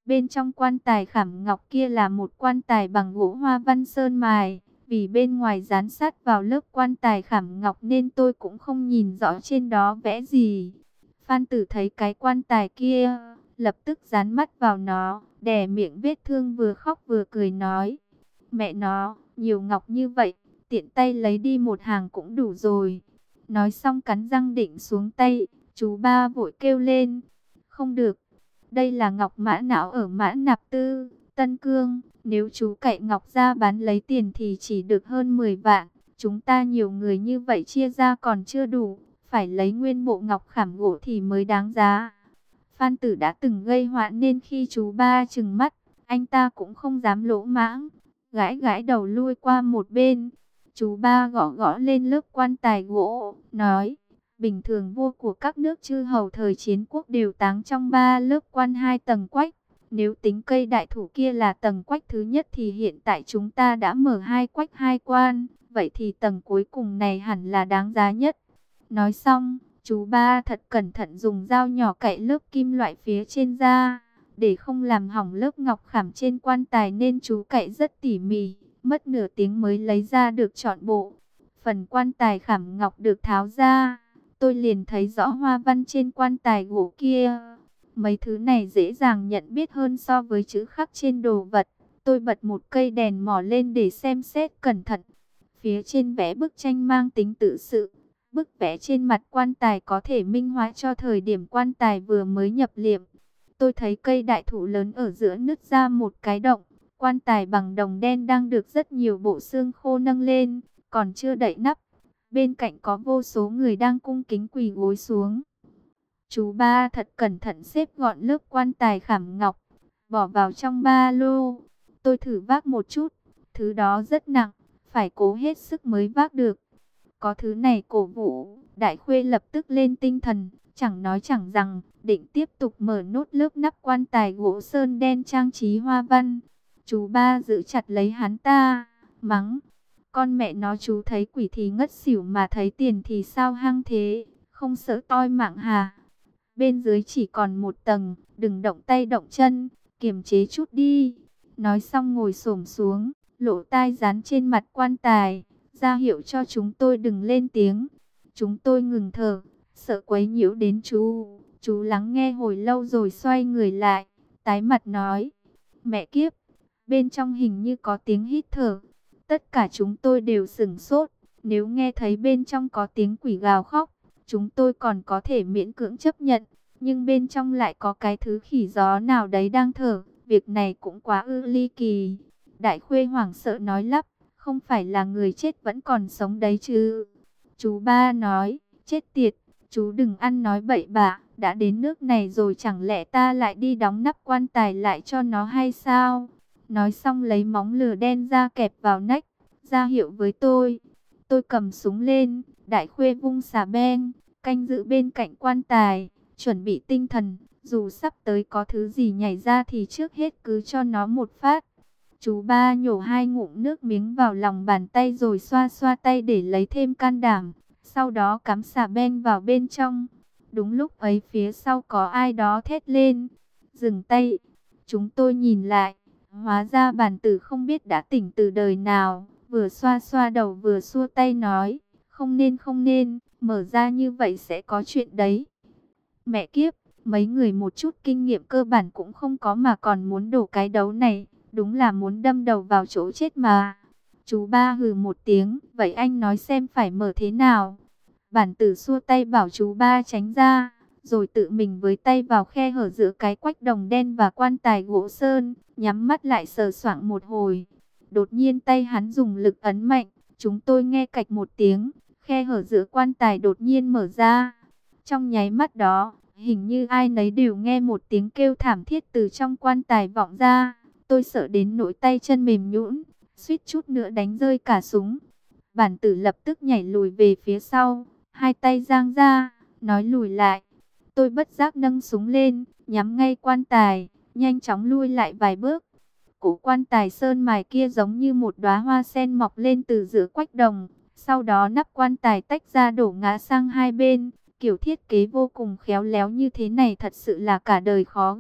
Bên trong quan tài khảm ngọc kia là một quan tài bằng gỗ hoa văn sơn mài. Vì bên ngoài dán sát vào lớp quan tài khảm ngọc nên tôi cũng không nhìn rõ trên đó vẽ gì. Phan Tử thấy cái quan tài kia, lập tức dán mắt vào nó, đè miệng vết thương vừa khóc vừa cười nói. Mẹ nó, nhiều ngọc như vậy, tiện tay lấy đi một hàng cũng đủ rồi. Nói xong cắn răng định xuống tay, chú ba vội kêu lên. Không được, đây là ngọc mã não ở Mã Nạp Tư, Tân Cương. Nếu chú cậy ngọc ra bán lấy tiền thì chỉ được hơn 10 vạn. Chúng ta nhiều người như vậy chia ra còn chưa đủ, phải lấy nguyên bộ ngọc khảm gỗ thì mới đáng giá. Phan Tử đã từng gây họa nên khi chú ba trừng mắt, anh ta cũng không dám lỗ mãng, gãi gãi đầu lui qua một bên. Chú ba gõ gõ lên lớp quan tài gỗ, nói, bình thường vua của các nước chư hầu thời chiến quốc đều táng trong 3 lớp quan 2 tầng quách. Nếu tính cây đại thụ kia là tầng quách thứ nhất thì hiện tại chúng ta đã mở 2 quách 2 quan, vậy thì tầng cuối cùng này hẳn là đáng giá nhất. Nói xong, chú ba thật cẩn thận dùng dao nhỏ cạy lớp kim loại phía trên ra, để không làm hỏng lớp ngọc khảm trên quan tài nên chú cạy rất tỉ mỉ, mất nửa tiếng mới lấy ra được trọn bộ. Phần quan tài khảm ngọc được tháo ra, tôi liền thấy rõ hoa văn trên quan tài gỗ kia. Mấy thứ này dễ dàng nhận biết hơn so với chữ khắc trên đồ vật. Tôi bật một cây đèn mỏ lên để xem xét cẩn thận. Phía trên vẽ bức tranh mang tính tự sự. Bức vẽ trên mặt quan tài có thể minh họa cho thời điểm quan tài vừa mới nhập liệm. Tôi thấy cây đại thụ lớn ở giữa nứt ra một cái động. Quan tài bằng đồng đen đang được rất nhiều bộ xương khô nâng lên, còn chưa đậy nắp. Bên cạnh có vô số người đang cung kính quỳ gối xuống. Chú ba thật cẩn thận xếp gọn lớp quan tài khảm ngọc, bỏ vào trong ba lô. Tôi thử vác một chút, thứ đó rất nặng, phải cố hết sức mới vác được. Có thứ này cổ vũ, Đại Khuê lập tức lên tinh thần, chẳng nói chẳng rằng, định tiếp tục mở nốt lớp nắp quan tài gỗ sơn đen trang trí hoa văn. Chú ba giữ chặt lấy hắn ta, mắng, con mẹ nó chú thấy quỷ thì ngất xỉu mà thấy tiền thì sao hăng thế, không sợ toi mạng hà. Bên dưới chỉ còn một tầng, đừng động tay động chân, kiềm chế chút đi. Nói xong ngồi xổm xuống, lỗ tai dán trên mặt quan tài, ra hiệu cho chúng tôi đừng lên tiếng. Chúng tôi ngừng thở, sợ quấy nhiễu đến chú. Chú lắng nghe hồi lâu rồi xoay người lại, tái mặt nói, mẹ kiếp, bên trong hình như có tiếng hít thở. Tất cả chúng tôi đều sửng sốt, nếu nghe thấy bên trong có tiếng quỷ gào khóc, chúng tôi còn có thể miễn cưỡng chấp nhận, nhưng bên trong lại có cái thứ khỉ gió nào đấy đang thở, việc này cũng quá ly kỳ. Đại Khuê hoảng sợ nói lắp, không phải là người chết vẫn còn sống đấy chứ. Chú ba nói, chết tiệt, chú đừng ăn nói bậy bạ, đã đến nước này rồi chẳng lẽ ta lại đi đóng nắp quan tài lại cho nó hay sao? Nói xong lấy móng lửa đen ra kẹp vào nách, ra hiệu với tôi. Tôi cầm súng lên, Đại Khuê vung xà beng, canh giữ bên cạnh quan tài, chuẩn bị tinh thần, dù sắp tới có thứ gì nhảy ra thì trước hết cứ cho nó một phát. Chú ba nhổ 2 ngụm nước miếng vào lòng bàn tay rồi xoa xoa tay để lấy thêm can đảm, sau đó cắm xà beng vào bên trong. Đúng lúc ấy phía sau có ai đó thét lên, dừng tay. Chúng tôi nhìn lại, hóa ra bản tử không biết đã tỉnh từ đời nào, vừa xoa xoa đầu vừa xua tay nói, không nên, mở ra như vậy sẽ có chuyện đấy. Mẹ kiếp, mấy người một chút kinh nghiệm cơ bản cũng không có mà còn muốn đổ cái đấu này, đúng là muốn đâm đầu vào chỗ chết mà. Chú ba hừ một tiếng, vậy anh nói xem phải mở thế nào. Bản tử xua tay bảo chú ba tránh ra, rồi tự mình với tay vào khe hở giữa cái quách đồng đen và quan tài gỗ sơn, nhắm mắt lại sờ soạng một hồi. Đột nhiên tay hắn dùng lực ấn mạnh, chúng tôi nghe cạch một tiếng, khe hở giữa quan tài đột nhiên mở ra. Trong nháy mắt đó, hình như ai nấy đều nghe một tiếng kêu thảm thiết từ trong quan tài vọng ra. Tôi sợ đến nỗi tay chân mềm nhũn, suýt chút nữa đánh rơi cả súng. Bản tử lập tức nhảy lùi về phía sau, hai tay giang ra, nói lùi lại. Tôi bất giác nâng súng lên, nhắm ngay quan tài, nhanh chóng lui lại vài bước. Cổ quan tài sơn mài kia giống như một đóa hoa sen mọc lên từ giữa quách đồng. Sau đó nắp quan tài tách ra đổ ngã sang hai bên. Kiểu thiết kế vô cùng khéo léo như thế này thật sự là cả đời khó gặp.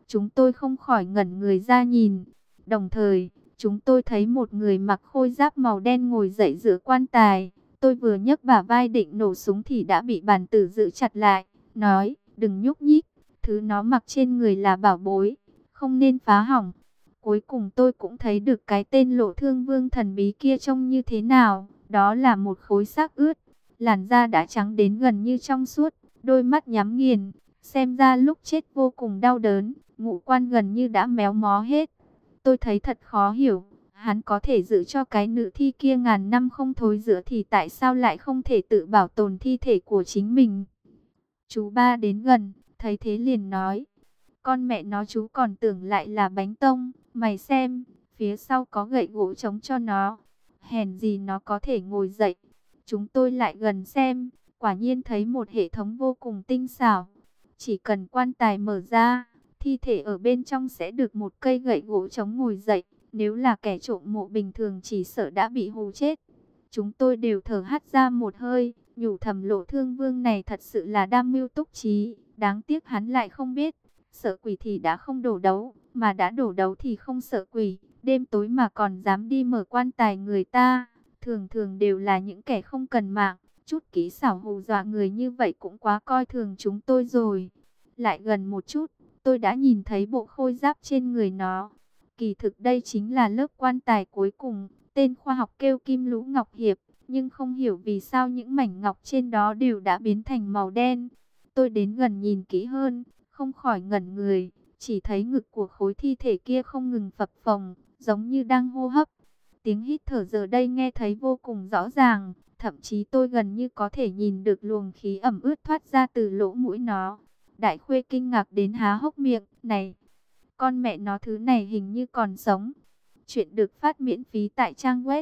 Chúng tôi không khỏi ngẩn người ra nhìn. Đồng thời, chúng tôi thấy một người mặc khôi giáp màu đen ngồi dậy giữa quan tài. Tôi vừa nhấc bả vai định nổ súng thì đã bị bản tử giữ chặt lại, nói, đừng nhúc nhích, thứ nó mặc trên người là bảo bối, không nên phá hỏng. Cuối cùng tôi cũng thấy được cái tên Lộ Thương Vương thần bí kia trông như thế nào, đó là một khối xác ướt, làn da đã trắng đến gần như trong suốt, đôi mắt nhắm nghiền, xem ra lúc chết vô cùng đau đớn, ngũ quan gần như đã méo mó hết. Tôi thấy thật khó hiểu, hắn có thể giữ cho cái nữ thi kia ngàn năm không thối rữa thì tại sao lại không thể tự bảo tồn thi thể của chính mình. Chú ba đến gần, thấy thế liền nói, con mẹ nó, chú còn tưởng lại là bánh tông, mày xem, phía sau có gậy gỗ chống cho nó, hèn gì nó có thể ngồi dậy. Chúng tôi lại gần xem, quả nhiên thấy một hệ thống vô cùng tinh xảo, chỉ cần quan tài mở ra, thi thể ở bên trong sẽ được một cây gậy gỗ chống ngồi dậy. Nếu là kẻ trộm mộ bình thường chỉ sợ đã bị hù chết. Chúng tôi đều thở hắt ra một hơi, nhủ thầm Lộ Thương Vương này thật sự là đam mưu túc trí. Đáng tiếc hắn lại không biết, sợ quỷ thì đã không đổ đấu, mà đã đổ đấu thì không sợ quỷ. Đêm tối mà còn dám đi mở quan tài người ta, thường thường đều là những kẻ không cần mạng. Chút kỹ xảo hù dọa người như vậy cũng quá coi thường chúng tôi rồi. Lại gần một chút, tôi đã nhìn thấy bộ khôi giáp trên người nó. Kỳ thực đây chính là lớp quan tài cuối cùng, tên khoa học kêu Kim Lũ Ngọc Hiệp, nhưng không hiểu vì sao những mảnh ngọc trên đó đều đã biến thành màu đen. Tôi đến gần nhìn kỹ hơn, không khỏi ngẩn người, chỉ thấy ngực của khối thi thể kia không ngừng phập phồng, giống như đang hô hấp. Tiếng hít thở giờ đây nghe thấy vô cùng rõ ràng, thậm chí tôi gần như có thể nhìn được luồng khí ẩm ướt thoát ra từ lỗ mũi nó. Đại Khuê kinh ngạc đến há hốc miệng, này, con mẹ nó, thứ này hình như còn sống. Chuyện được phát miễn phí tại trang web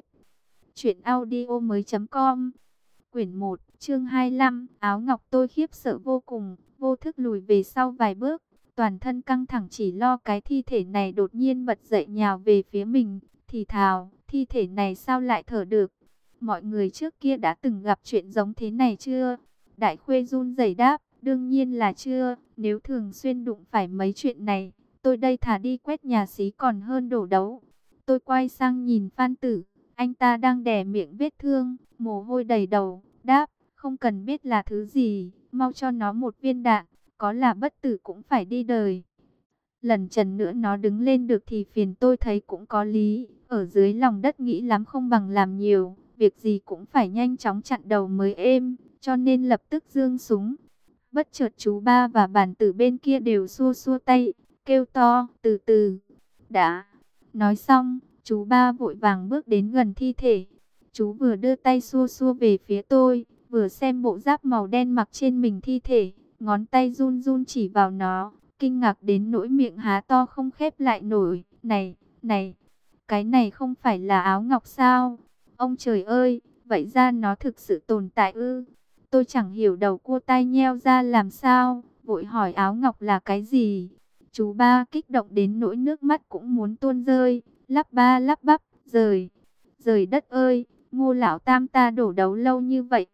truyệnaudiomoi.com. Quyển 1, chương 25, áo ngọc. Tôi khiếp sợ vô cùng, vô thức lùi về sau vài bước, toàn thân căng thẳng chỉ lo cái thi thể này đột nhiên bật dậy nhào về phía mình, thì thào, thi thể này sao lại thở được? Mọi người trước kia đã từng gặp chuyện giống thế này chưa? Đại Khuê run rẩy đáp, đương nhiên là chưa, nếu thường xuyên đụng phải mấy chuyện này, tôi đây thà đi quét nhà xí còn hơn đổ đấu. Tôi quay sang nhìn Phan Tử, anh ta đang đè miệng vết thương, mồ hôi đầy đầu, đáp, không cần biết là thứ gì, mau cho nó một viên đạn, có là bất tử cũng phải đi đời. Lần trần nữa nó đứng lên được thì phiền. Tôi thấy cũng có lý, ở dưới lòng đất nghĩ lắm không bằng làm nhiều, việc gì cũng phải nhanh chóng chặn đầu mới êm, cho nên lập tức giương súng. Bất chợt chú ba và bản tử bên kia đều xua xua tay, kêu to, từ từ, đã. Nói xong, chú ba vội vàng bước đến gần thi thể. Chú vừa đưa tay xua xua về phía tôi, vừa xem bộ giáp màu đen mặc trên mình thi thể, ngón tay run run chỉ vào nó, kinh ngạc đến nỗi miệng há to không khép lại nổi. Này, này, cái này không phải là áo ngọc sao? Ông trời ơi, vậy ra nó thực sự tồn tại ư? Tôi chẳng hiểu, đầu cua tai nheo ra làm sao, vội hỏi áo ngọc là cái gì? Chú ba kích động đến nỗi nước mắt cũng muốn tuôn rơi, lắp ba lắp bắp, rời đất ơi, Ngô lão tam ta đổ đấu lâu như vậy,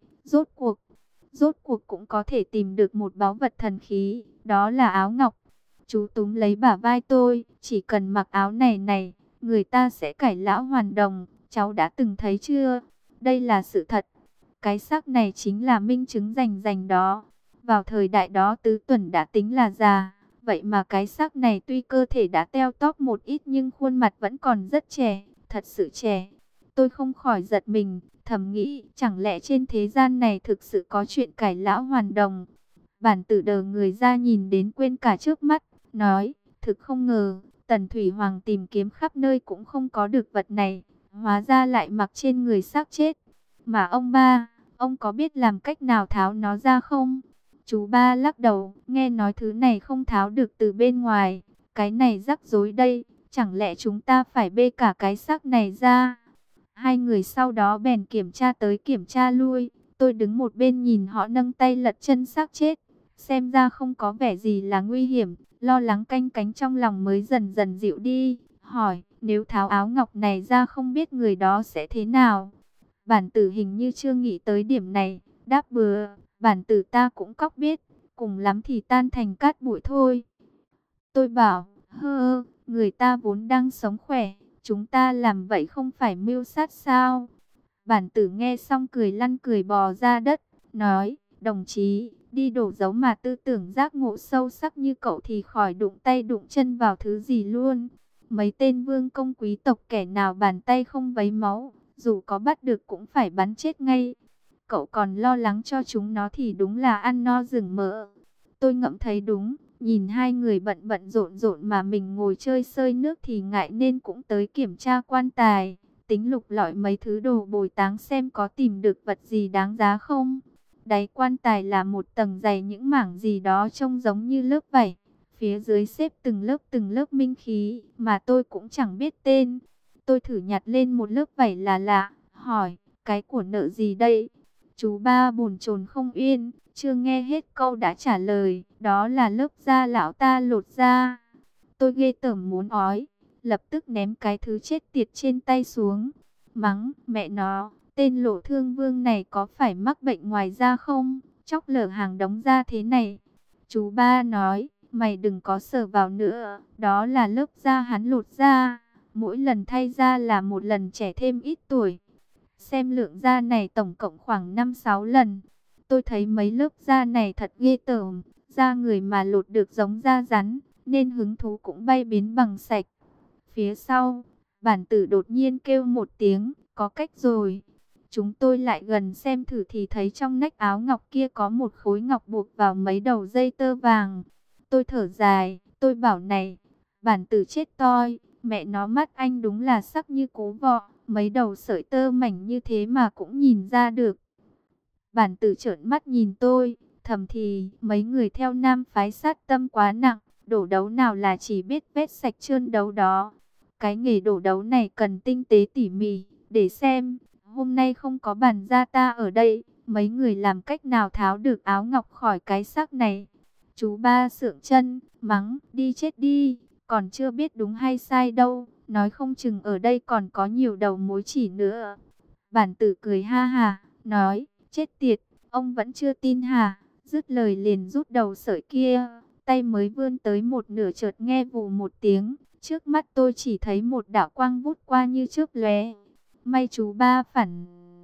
rốt cuộc cũng có thể tìm được một báu vật thần khí, đó là áo ngọc. Chú túm lấy bả vai tôi, chỉ cần mặc áo này này, người ta sẽ cải lão hoàn đồng, cháu đã từng thấy chưa? Đây là sự thật. Cái xác này chính là minh chứng rành rành đó. Vào thời đại đó Tứ Tuần đã tính là già, vậy mà cái xác này tuy cơ thể đã teo tóp một ít nhưng khuôn mặt vẫn còn rất trẻ, thật sự trẻ. Tôi không khỏi giật mình, thầm nghĩ, chẳng lẽ trên thế gian này thực sự có chuyện cải lão hoàn đồng? Bản tử đờ người ra nhìn đến quên cả trước mắt, nói, thực không ngờ, Tần Thủy Hoàng tìm kiếm khắp nơi cũng không có được vật này, hóa ra lại mặc trên người xác chết. Mà ông ba, ông có biết làm cách nào tháo nó ra không? Chú ba lắc đầu, nghe nói thứ này không tháo được từ bên ngoài, cái này rắc rối đây, chẳng lẽ chúng ta phải bê cả cái xác này ra? Hai người sau đó bèn kiểm tra tới kiểm tra lui, tôi đứng một bên nhìn họ nâng tay lật chân xác chết, xem ra không có vẻ gì là nguy hiểm, lo lắng canh cánh trong lòng mới dần dần dịu đi, hỏi, nếu tháo áo ngọc này ra không biết người đó sẽ thế nào? Bản tử hình như chưa nghĩ tới điểm này, đáp bừa, bản tử ta cũng cóc biết, cùng lắm thì tan thành cát bụi thôi. Tôi bảo, người ta vốn đang sống khỏe, chúng ta làm vậy không phải mưu sát sao? Bản tử nghe xong cười lăn cười bò ra đất, nói, đồng chí, đi đổ dấu mà tư tưởng giác ngộ sâu sắc như cậu thì khỏi đụng tay đụng chân vào thứ gì luôn. Mấy tên vương công quý tộc kẻ nào bàn tay không vấy máu, dù có bắt được cũng phải bắn chết ngay. Cậu còn lo lắng cho chúng nó thì đúng là ăn no rừng mỡ. Tôi ngẫm thấy đúng, nhìn hai người bận bận rộn rộn mà mình ngồi chơi sơi nước thì ngại nên cũng tới kiểm tra quan tài. Tính lục lọi mấy thứ đồ bồi táng xem có tìm được vật gì đáng giá không. Đáy quan tài là một tầng dày những mảng gì đó trông giống như lớp vảy. Phía dưới xếp từng lớp minh khí mà tôi cũng chẳng biết tên. Tôi thử nhặt lên một lớp vảy là lạ, hỏi, cái của nợ gì đây? Chú ba bồn chồn không yên, chưa nghe hết câu đã trả lời, đó là lớp da lão ta lột ra. Tôi ghê tởm muốn ói, lập tức ném cái thứ chết tiệt trên tay xuống. Mắng, mẹ nó, tên Lộ Thương Vương này có phải mắc bệnh ngoài da không? Chóc lở hàng đống da thế này. Chú ba nói, mày đừng có sờ vào nữa, đó là lớp da hắn lột ra. Mỗi lần thay da là một lần trẻ thêm ít tuổi. Xem lượng da này tổng cộng khoảng 5-6 lần. Tôi thấy mấy lớp da này thật ghê tởm, da người mà lột được giống da rắn, nên hứng thú cũng bay biến bằng sạch. Phía sau, bản tử đột nhiên kêu một tiếng, có cách rồi. Chúng tôi lại gần xem thử thì thấy trong nách áo ngọc kia có một khối ngọc buộc vào mấy đầu dây tơ vàng. Tôi thở dài, tôi bảo này, bản tử chết toi, mẹ nó mắt anh đúng là sắc như cố vọ, mấy đầu sợi tơ mảnh như thế mà cũng nhìn ra được. Bản tử trợn mắt nhìn tôi, thầm thì mấy người theo nam phái sát tâm quá nặng, đổ đấu nào là chỉ biết vét sạch trơn đấu đó. Cái nghề đổ đấu này cần tinh tế tỉ mỉ, để xem, hôm nay không có bản gia ta ở đây, mấy người làm cách nào tháo được áo ngọc khỏi cái xác này. Chú ba sượng chân, mắng, đi chết đi, còn chưa biết đúng hay sai đâu, nói không chừng ở đây còn có nhiều đầu mối chỉ nữa. Bản tử cười ha hà, nói, chết tiệt, ông vẫn chưa tin hả? Dứt lời liền rút đầu sợi kia, tay mới vươn tới một nửa chợt nghe vù một tiếng, trước mắt tôi chỉ thấy một đạo quang vút qua như chớp lóe. May chú ba phản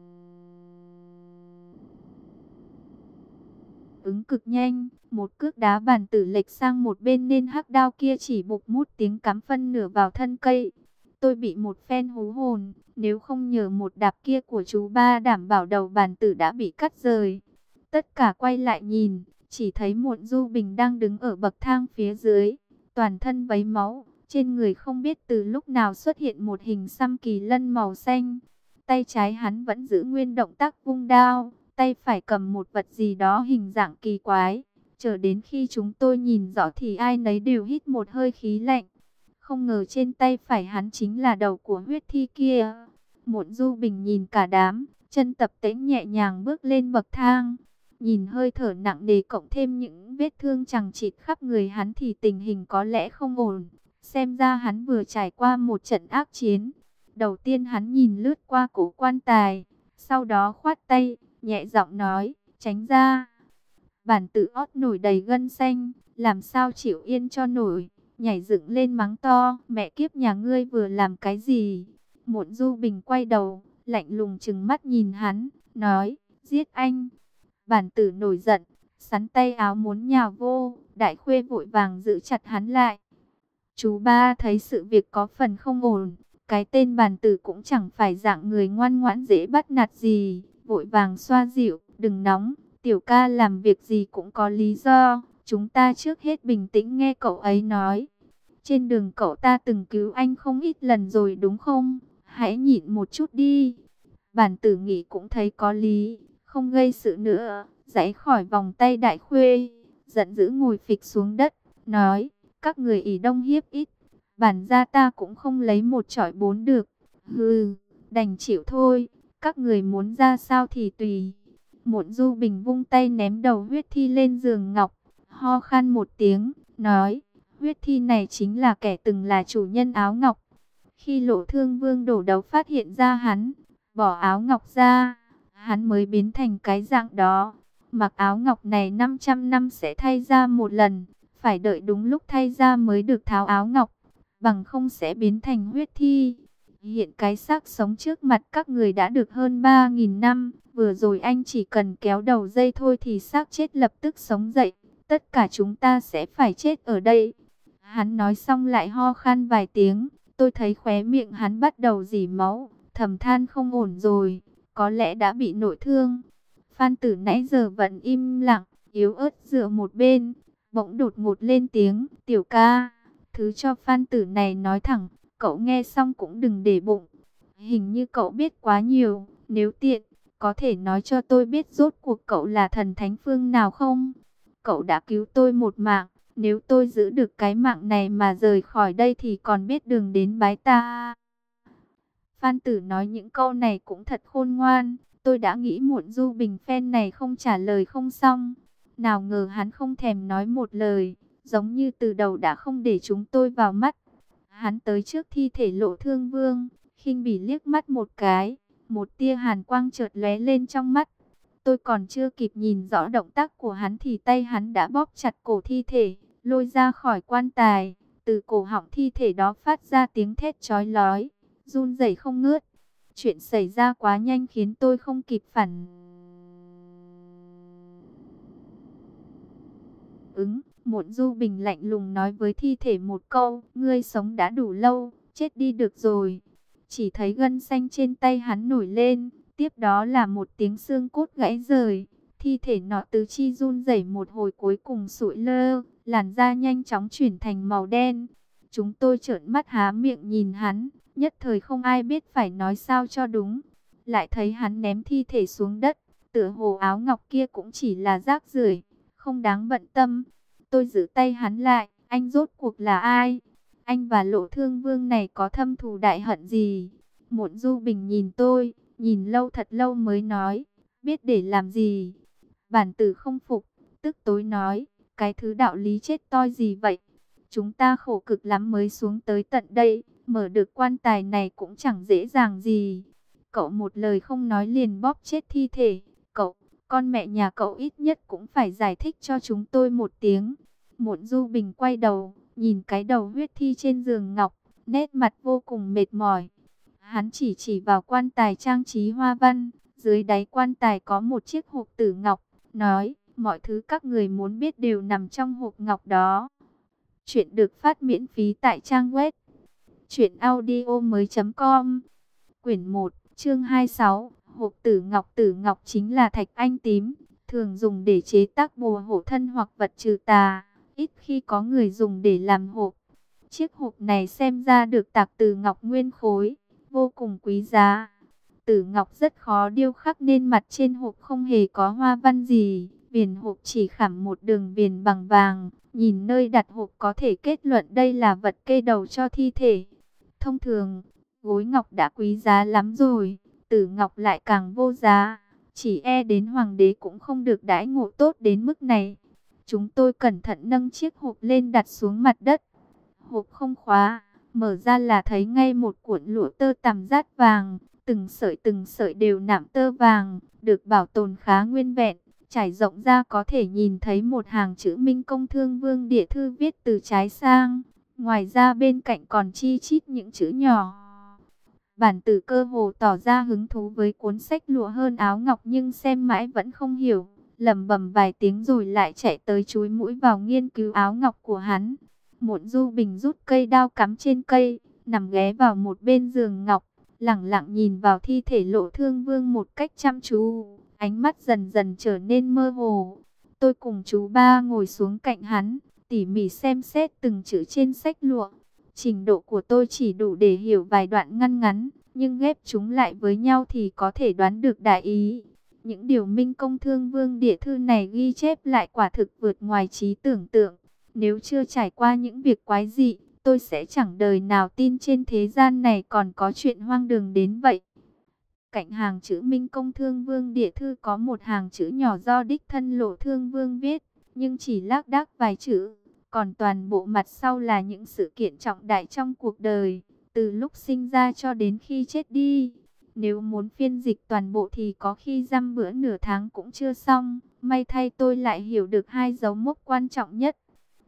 ứng cực nhanh, một cước đá bản tử lệch sang một bên nên hắc đao kia chỉ bục mút tiếng cắm phân nửa vào thân cây. Tôi bị một phen hú hồn, nếu không nhờ một đạp kia của chú ba đảm bảo đầu bản tử đã bị cắt rời. Tất cả quay lại nhìn, chỉ thấy Muộn Du Bình đang đứng ở bậc thang phía dưới, toàn thân vấy máu, trên người không biết từ lúc nào xuất hiện một hình xăm kỳ lân màu xanh. Tay trái hắn vẫn giữ nguyên động tác vung đao, tay phải cầm một vật gì đó hình dạng kỳ quái. Chờ đến khi chúng tôi nhìn rõ thì ai nấy đều hít một hơi khí lạnh. Không ngờ trên tay phải hắn chính là đầu của huyết thi kia. Muộn Du Bình nhìn cả đám, chân tập tễnh nhẹ nhàng bước lên bậc thang. Nhìn hơi thở nặng nề cộng thêm những vết thương chằng chịt khắp người hắn thì tình hình có lẽ không ổn. Xem ra hắn vừa trải qua một trận ác chiến. Đầu tiên hắn nhìn lướt qua cổ quan tài, sau đó khoát tay, nhẹ giọng nói, tránh ra. Bản tử ót nổi đầy gân xanh, làm sao chịu yên cho nổi, nhảy dựng lên mắng to, mẹ kiếp nhà ngươi vừa làm cái gì? Muộn Du Bình quay đầu, lạnh lùng trừng mắt nhìn hắn, nói, giết anh. Bản tử nổi giận, sắn tay áo muốn nhào vô, Đại Khuê vội vàng giữ chặt hắn lại. Chú ba thấy sự việc có phần không ổn, cái tên bản tử cũng chẳng phải dạng người ngoan ngoãn dễ bắt nạt gì, vội vàng xoa dịu, đừng nóng, tiểu ca làm việc gì cũng có lý do, chúng ta trước hết bình tĩnh nghe cậu ấy nói. Trên đường cậu ta từng cứu anh không ít lần rồi đúng không? Hãy nhịn một chút đi. Bản tử nghĩ cũng thấy có lý, không gây sự nữa, giãy khỏi vòng tay Đại Khuê, giận dữ ngồi phịch xuống đất, nói, các người ỷ đông hiếp ít, bản gia ta cũng không lấy một chọi bốn được. Hừ, đành chịu thôi, các người muốn ra sao thì tùy. Muộn Du Bình vung tay ném đầu huyết thi lên giường ngọc, ho khan một tiếng, nói, huyết thi này chính là kẻ từng là chủ nhân áo ngọc. Khi Lộ Thương Vương đổ đấu phát hiện ra hắn, bỏ áo ngọc ra, hắn mới biến thành cái dạng đó. Mặc áo ngọc này 500 năm sẽ thay ra một lần, phải đợi đúng lúc thay ra mới được tháo áo ngọc, bằng không sẽ biến thành huyết thi. Hiện cái xác sống trước mặt các người đã được hơn 3.000 năm, vừa rồi anh chỉ cần kéo đầu dây thôi thì xác chết lập tức sống dậy, tất cả chúng ta sẽ phải chết ở đây. Hắn nói xong lại ho khan vài tiếng, tôi thấy khóe miệng hắn bắt đầu rỉ máu, thầm than không ổn rồi, có lẽ đã bị nội thương. Phan Tử nãy giờ vẫn im lặng, yếu ớt dựa một bên, bỗng đột ngột lên tiếng, tiểu ca, thứ cho Phan Tử này nói thẳng, cậu nghe xong cũng đừng để bụng. Hình như cậu biết quá nhiều, nếu tiện, có thể nói cho tôi biết rốt cuộc cậu là thần thánh phương nào không? Cậu đã cứu tôi một mạng, nếu tôi giữ được cái mạng này mà rời khỏi đây thì còn biết đường đến bái ta. Phan Tử nói những câu này cũng thật khôn ngoan. Tôi đã nghĩ muộn Du Bình phen này không trả lời không xong. Nào ngờ hắn không thèm nói một lời, giống như từ đầu đã không để chúng tôi vào mắt. Hắn tới trước thi thể Lộ Thương Vương, khinh bỉ liếc mắt một cái, một tia hàn quang chợt lóe lên trong mắt. Tôi còn chưa kịp nhìn rõ động tác của hắn thì tay hắn đã bóp chặt cổ thi thể, lôi ra khỏi quan tài. Từ cổ họng thi thể đó phát ra tiếng thét chói lói, run rẩy không ngớt. Chuyện xảy ra quá nhanh khiến tôi không kịp phản ứng. Muộn Du Bình lạnh lùng nói với thi thể một câu, ngươi sống đã đủ lâu, chết đi được rồi. Chỉ thấy gân xanh trên tay hắn nổi lên, tiếp đó là một tiếng xương cốt gãy rời. Thi thể nọ tứ chi run rẩy một hồi cuối cùng sụi lơ, làn da nhanh chóng chuyển thành màu đen. Chúng tôi trợn mắt há miệng nhìn hắn, nhất thời không ai biết phải nói sao cho đúng. Lại thấy hắn ném thi thể xuống đất, tựa hồ áo ngọc kia cũng chỉ là rác rưởi, không đáng bận tâm. Tôi giữ tay hắn lại, anh rốt cuộc là ai? Anh và Lộ Thương Vương này có thâm thù đại hận gì? Muộn Du Bình nhìn tôi, nhìn lâu thật lâu mới nói, biết để làm gì? Bản tử không phục, tức tối nói, cái thứ đạo lý chết toi gì vậy? Chúng ta khổ cực lắm mới xuống tới tận đây, mở được quan tài này cũng chẳng dễ dàng gì. Cậu một lời không nói liền bóp chết thi thể. Cậu, con mẹ nhà cậu ít nhất cũng phải giải thích cho chúng tôi một tiếng. Muộn Du Bình quay đầu, nhìn cái đầu huyết thi trên giường ngọc, nét mặt vô cùng mệt mỏi. Hắn chỉ vào quan tài trang trí hoa văn, dưới đáy quan tài có một chiếc hộp tử ngọc, nói, mọi thứ các người muốn biết đều nằm trong hộp ngọc đó. Chuyện được phát miễn phí tại trang web truyệnaudiomoi.com. Quyển 1, chương 26, hộp tử ngọc chính là thạch anh tím, thường dùng để chế tác bùa hộ thân hoặc vật trừ tà, ít khi có người dùng để làm hộp. Chiếc hộp này xem ra được tạc từ ngọc nguyên khối, vô cùng quý giá. Tử ngọc rất khó điêu khắc nên mặt trên hộp không hề có hoa văn gì, viền hộp chỉ khảm một đường viền bằng vàng. Nhìn nơi đặt hộp có thể kết luận đây là vật kê đầu cho thi thể. Thông thường, gối ngọc đã quý giá lắm rồi, tử ngọc lại càng vô giá. Chỉ e đến hoàng đế cũng không được đãi ngộ tốt đến mức này. Chúng tôi cẩn thận nâng chiếc hộp lên đặt xuống mặt đất. Hộp không khóa, mở ra là thấy ngay một cuộn lụa tơ tằm rát vàng. Từng sợi đều nạm tơ vàng, được bảo tồn khá nguyên vẹn. Trải rộng ra có thể nhìn thấy một hàng chữ Minh Công Thương Vương Địa Thư viết từ trái sang. Ngoài ra bên cạnh còn chi chít những chữ nhỏ. Bản tử cơ hồ tỏ ra hứng thú với cuốn sách lụa hơn áo ngọc nhưng xem mãi vẫn không hiểu. Lẩm bẩm vài tiếng rồi lại chạy tới chúi mũi vào nghiên cứu áo ngọc của hắn. Muộn Du Bình rút cây đao cắm trên cây, nằm ghé vào một bên giường ngọc, lẳng lặng nhìn vào thi thể Lộ Thương Vương một cách chăm chú. Ánh mắt dần dần trở nên mơ hồ. Tôi cùng chú ba ngồi xuống cạnh hắn, tỉ mỉ xem xét từng chữ trên sách lụa. Trình độ của tôi chỉ đủ để hiểu vài đoạn ngắn ngắn, nhưng ghép chúng lại với nhau thì có thể đoán được đại ý. Những điều Minh Công Thương Vương Địa Thư này ghi chép lại quả thực vượt ngoài trí tưởng tượng. Nếu chưa trải qua những việc quái dị, tôi sẽ chẳng đời nào tin trên thế gian này còn có chuyện hoang đường đến vậy. Cạnh hàng chữ Minh Công Thương Vương Địa Thư có một hàng chữ nhỏ do đích thân Lộ Thương Vương viết, nhưng chỉ lác đác vài chữ. Còn toàn bộ mặt sau là những sự kiện trọng đại trong cuộc đời, từ lúc sinh ra cho đến khi chết đi. Nếu muốn phiên dịch toàn bộ thì có khi dăm bữa nửa tháng cũng chưa xong. May thay tôi lại hiểu được hai dấu mốc quan trọng nhất.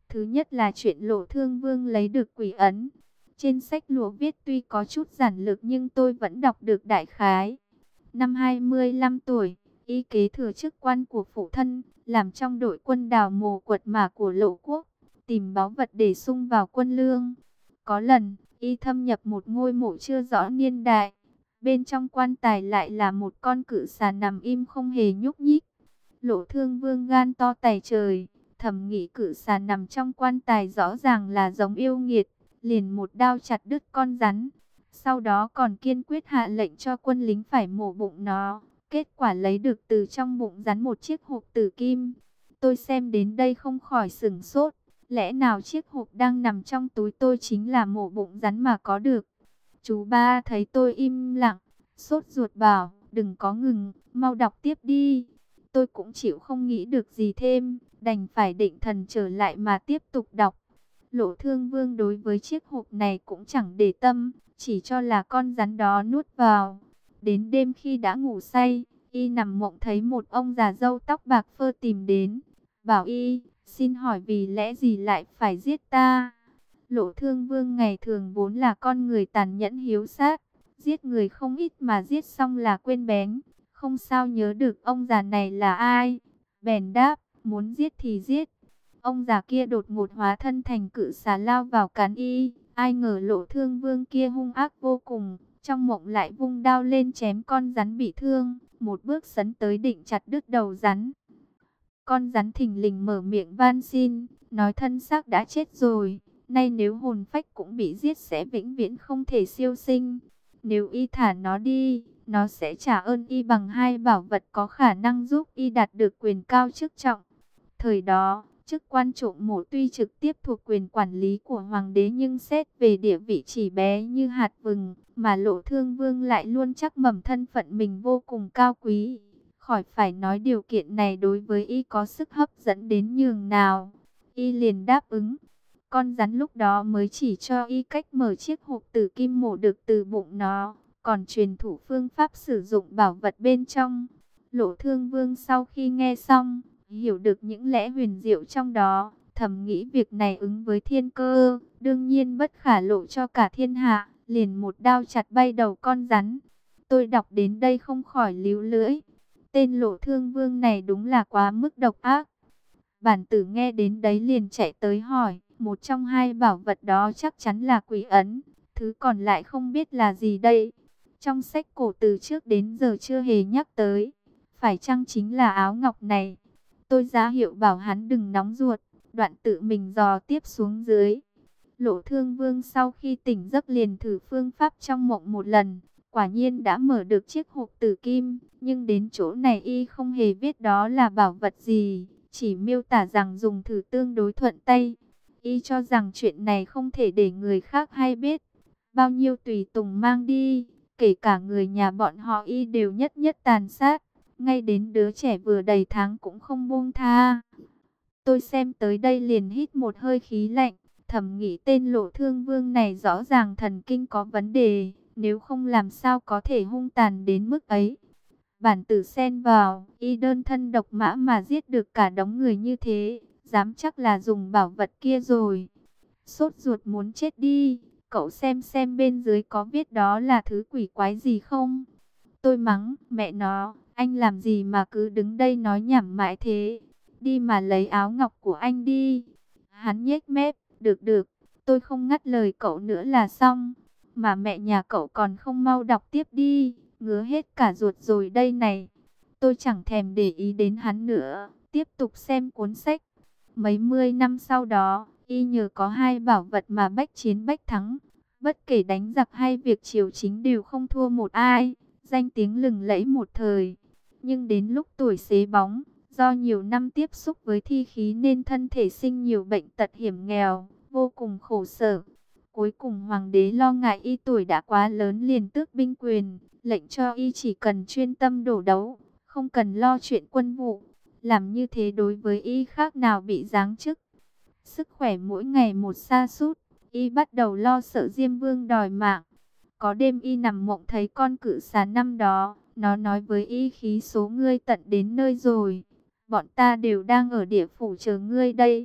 Thứ nhất là chuyện Lộ Thương Vương lấy được quỷ ấn. Trên sách lụa viết tuy có chút giản lược nhưng tôi vẫn đọc được đại khái. Năm 25 tuổi, y kế thừa chức quan của phụ thân, làm trong đội quân đào mồ quật mả của Lộ quốc, tìm báu vật để sung vào quân lương. Có lần, y thâm nhập một ngôi mộ chưa rõ niên đại. Bên trong quan tài lại là một con cự xà nằm im không hề nhúc nhích. Lộ Thương Vương gan to tày trời, thầm nghĩ cự xà nằm trong quan tài rõ ràng là giống yêu nghiệt, liền một đao chặt đứt con rắn. Sau đó còn kiên quyết hạ lệnh cho quân lính phải mổ bụng nó. Kết quả lấy được từ trong bụng rắn một chiếc hộp tử kim. Tôi xem đến đây không khỏi sửng sốt. Lẽ nào chiếc hộp đang nằm trong túi tôi chính là mổ bụng rắn mà có được? Chú ba thấy tôi im lặng, sốt ruột bảo, đừng có ngừng, mau đọc tiếp đi. Tôi cũng chịu không nghĩ được gì thêm, đành phải định thần trở lại mà tiếp tục đọc. Lộ Thương Vương đối với chiếc hộp này cũng chẳng để tâm, chỉ cho là con rắn đó nuốt vào. Đến đêm khi đã ngủ say, y nằm mộng thấy một ông già râu tóc bạc phơ tìm đến, bảo y, xin hỏi vì lẽ gì lại phải giết ta? Lộ Thương Vương ngày thường vốn là con người tàn nhẫn hiếu sát, giết người không ít mà giết xong là quên bén, không sao nhớ được ông già này là ai. Bèn đáp, muốn giết thì giết. Ông già kia đột ngột hóa thân thành cự xà lao vào cắn y. Ai ngờ Lộ Thương Vương kia hung ác vô cùng, trong mộng lại vung đao lên chém con rắn bị thương, một bước sấn tới định chặt đứt đầu rắn. Con rắn thình lình mở miệng van xin, nói thân xác đã chết rồi, nay nếu hồn phách cũng bị giết sẽ vĩnh viễn không thể siêu sinh. Nếu y thả nó đi, nó sẽ trả ơn y bằng hai bảo vật có khả năng giúp y đạt được quyền cao chức trọng. Thời đó, chức quan trộm mộ tuy trực tiếp thuộc quyền quản lý của hoàng đế nhưng xét về địa vị chỉ bé như hạt vừng, mà Lộ Thương Vương lại luôn chắc mẩm thân phận mình vô cùng cao quý. Khỏi phải nói điều kiện này đối với y có sức hấp dẫn đến nhường nào. Y liền đáp ứng. Con rắn lúc đó mới chỉ cho y cách mở chiếc hộp tử kim mổ được từ bụng nó, còn truyền thủ phương pháp sử dụng bảo vật bên trong. Lộ Thương Vương sau khi nghe xong, hiểu được những lẽ huyền diệu trong đó, thầm nghĩ việc này ứng với thiên cơ, đương nhiên bất khả lộ cho cả thiên hạ, liền một đao chặt bay đầu con rắn. Tôi đọc đến đây không khỏi líu lưỡi. Tên Lộ Thương Vương này đúng là quá mức độc ác. Bản tử nghe đến đấy liền chạy tới hỏi, một trong hai bảo vật đó chắc chắn là quỷ ấn, thứ còn lại không biết là gì đây. Trong sách cổ từ trước đến giờ chưa hề nhắc tới, phải chăng chính là áo ngọc này? Tôi ra hiệu bảo hắn đừng nóng ruột, đoạn tự mình dò tiếp xuống dưới. Lộ Thương Vương sau khi tỉnh giấc liền thử phương pháp trong mộng một lần, quả nhiên đã mở được chiếc hộp tử kim, nhưng đến chỗ này y không hề biết đó là bảo vật gì, chỉ miêu tả rằng dùng thử tương đối thuận tay. Y cho rằng chuyện này không thể để người khác hay biết, bao nhiêu tùy tùng mang đi, kể cả người nhà bọn họ y đều nhất nhất tàn sát, ngay đến đứa trẻ vừa đầy tháng cũng không buông tha. Tôi xem tới đây liền hít một hơi khí lạnh, thầm nghĩ tên Lộ Thương Vương này rõ ràng thần kinh có vấn đề, nếu không làm sao có thể hung tàn đến mức ấy. Bản tử xen vào, y đơn thân độc mã mà giết được cả đống người như thế, dám chắc là dùng bảo vật kia rồi. Sốt ruột muốn chết đi, cậu xem bên dưới có viết đó là thứ quỷ quái gì không? Tôi mắng, mẹ nó, anh làm gì mà cứ đứng đây nói nhảm mãi thế? Đi mà lấy áo ngọc của anh đi. Hắn nhếch mép, được, tôi không ngắt lời cậu nữa là xong. Mà mẹ nhà cậu còn không mau đọc tiếp đi, ngứa hết cả ruột rồi đây này. Tôi chẳng thèm để ý đến hắn nữa, tiếp tục xem cuốn sách. Mấy mươi năm sau đó, y nhờ có hai bảo vật mà bách chiến bách thắng. Bất kể đánh giặc hay việc triều chính đều không thua một ai, danh tiếng lừng lẫy một thời. Nhưng đến lúc tuổi xế bóng, do nhiều năm tiếp xúc với thi khí nên thân thể sinh nhiều bệnh tật hiểm nghèo, vô cùng khổ sở. Cuối cùng hoàng đế lo ngại y tuổi đã quá lớn liền tước binh quyền, lệnh cho y chỉ cần chuyên tâm đổ đấu, không cần lo chuyện quân vụ. Làm như thế đối với y khác nào bị giáng chức. Sức khỏe mỗi ngày một sa sút, y bắt đầu lo sợ Diêm Vương đòi mạng. Có đêm y nằm mộng thấy con cự xà năm đó, nó nói với y khí số ngươi tận đến nơi rồi. Bọn ta đều đang ở địa phủ chờ ngươi đây.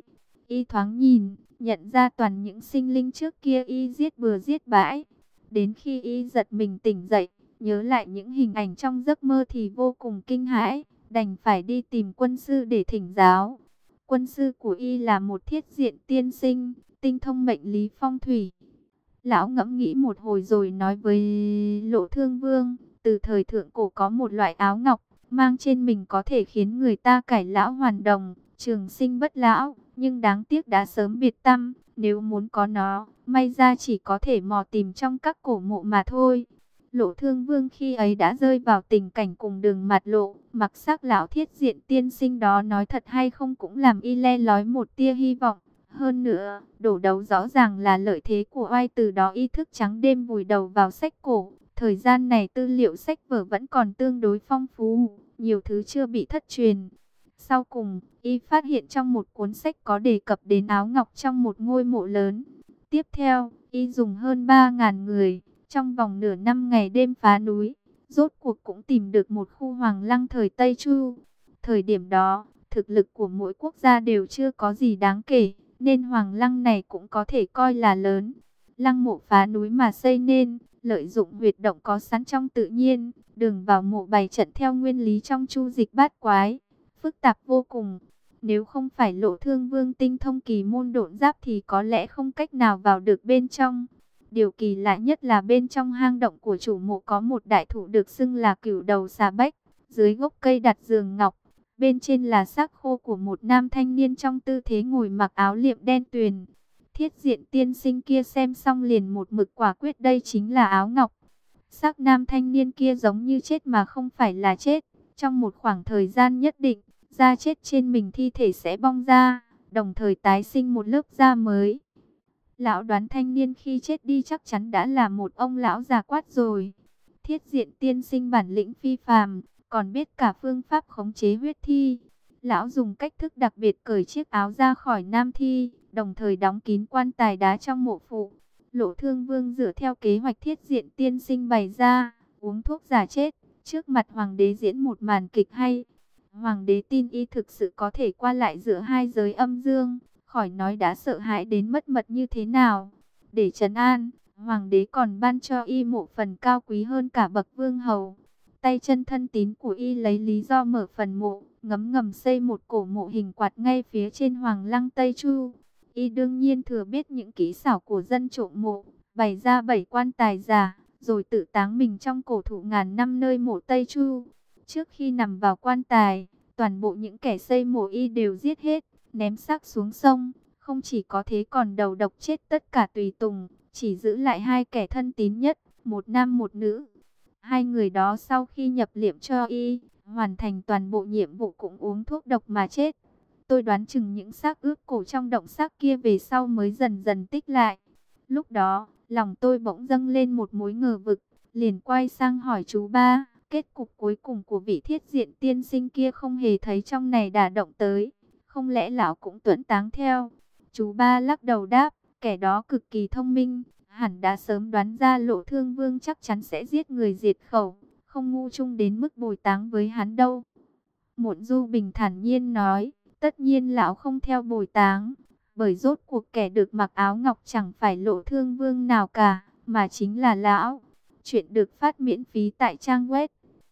Y thoáng nhìn, nhận ra toàn những sinh linh trước kia y giết bừa giết bãi. Đến khi y giật mình tỉnh dậy, nhớ lại những hình ảnh trong giấc mơ thì vô cùng kinh hãi, đành phải đi tìm quân sư để thỉnh giáo. Quân sư của y là một thiết diện tiên sinh, tinh thông mệnh lý phong thủy. Lão ngẫm nghĩ một hồi rồi nói với Lộ Thương Vương, từ thời thượng cổ có một loại áo ngọc, mang trên mình có thể khiến người ta cải lão hoàn đồng, trường sinh bất lão, nhưng đáng tiếc đã sớm biệt tăm. Nếu muốn có nó, may ra chỉ có thể mò tìm trong các cổ mộ mà thôi. Lộ Thương Vương khi ấy đã rơi vào tình cảnh cùng Đường Mạt Lộ, mặc sắc lão thiết diện tiên sinh đó nói thật hay không cũng làm y le lói một tia hy vọng. Hơn nữa, đổ đấu rõ ràng là lợi thế của oai, từ đó y thức trắng đêm vùi đầu vào sách cổ. Thời gian này tư liệu sách vở vẫn còn tương đối phong phú, nhiều thứ chưa bị thất truyền. Sau cùng, y phát hiện trong một cuốn sách có đề cập đến áo ngọc trong một ngôi mộ lớn. Tiếp theo, y dùng hơn 3.000 người, trong vòng nửa năm ngày đêm phá núi, rốt cuộc cũng tìm được một khu hoàng lăng thời Tây Chu. Thời điểm đó, thực lực của mỗi quốc gia đều chưa có gì đáng kể, nên hoàng lăng này cũng có thể coi là lớn. Lăng mộ phá núi mà xây nên, lợi dụng huyệt động có sẵn trong tự nhiên, đường vào mộ bày trận theo nguyên lý trong chu dịch bát quái, phức tạp vô cùng. Nếu không phải Lộ Thương Vương tinh thông kỳ môn độn giáp thì có lẽ không cách nào vào được bên trong. Điều kỳ lạ nhất là bên trong hang động của chủ mộ có một đại thụ được xưng là cửu đầu xà bách, dưới gốc cây đặt giường ngọc. Bên trên là xác khô của một nam thanh niên trong tư thế ngồi mặc áo liệm đen tuyền. Thiết diện tiên sinh kia xem xong liền một mực quả quyết đây chính là áo ngọc. Xác nam thanh niên kia giống như chết mà không phải là chết. Trong một khoảng thời gian nhất định, da chết trên mình thi thể sẽ bong ra, đồng thời tái sinh một lớp da mới. Lão đoán thanh niên khi chết đi chắc chắn đã là một ông lão già quát rồi. Thiết diện tiên sinh bản lĩnh phi phàm, còn biết cả phương pháp khống chế huyết thi. Lão dùng cách thức đặc biệt cởi chiếc áo ra khỏi nam thi, đồng thời đóng kín quan tài đá trong mộ phụ. Lộ Thương Vương dựa theo kế hoạch thiết diện tiên sinh bày ra, uống thuốc giả chết, trước mặt hoàng đế diễn một màn kịch hay. Hoàng đế tin y thực sự có thể qua lại giữa hai giới âm dương, khỏi nói đã sợ hãi đến mất mật như thế nào. Để trấn an, hoàng đế còn ban cho y mộ phần cao quý hơn cả bậc vương hầu. Tay chân thân tín của y lấy lý do mở phần mộ, ngấm ngầm xây một cổ mộ hình quạt ngay phía trên hoàng lăng Tây Chu. Y đương nhiên thừa biết những kỹ xảo của dân trộm mộ, bày ra 7 quan tài giả, rồi tự táng mình trong cổ thụ ngàn năm nơi mộ Tây Chu. Trước khi nằm vào quan tài, toàn bộ những kẻ xây mộ y đều giết hết, ném xác xuống sông. Không chỉ có thế còn đầu độc chết tất cả tùy tùng, chỉ giữ lại 2 kẻ thân tín nhất, một nam một nữ. 2 người đó sau khi nhập liệm cho y, hoàn thành toàn bộ nhiệm vụ cũng uống thuốc độc mà chết. Tôi đoán chừng những xác ướp cổ trong động xác kia về sau mới dần dần tích lại. Lúc đó, lòng tôi bỗng dâng lên một mối ngờ vực, liền quay sang hỏi chú ba, kết cục cuối cùng của vị thiết diện tiên sinh kia không hề thấy trong này đả động tới, không lẽ lão cũng tuẫn táng theo? Chú ba lắc đầu đáp, kẻ đó cực kỳ thông minh, hẳn đã sớm đoán ra Lộ Thương Vương chắc chắn sẽ giết người diệt khẩu, không ngu chung đến mức bồi táng với hắn đâu. Mộn Du Bình thản nhiên nói, tất nhiên lão không theo bồi táng, bởi rốt cuộc kẻ được mặc áo ngọc chẳng phải Lộ Thương Vương nào cả, mà chính là lão. Chuyện được phát miễn phí tại trang web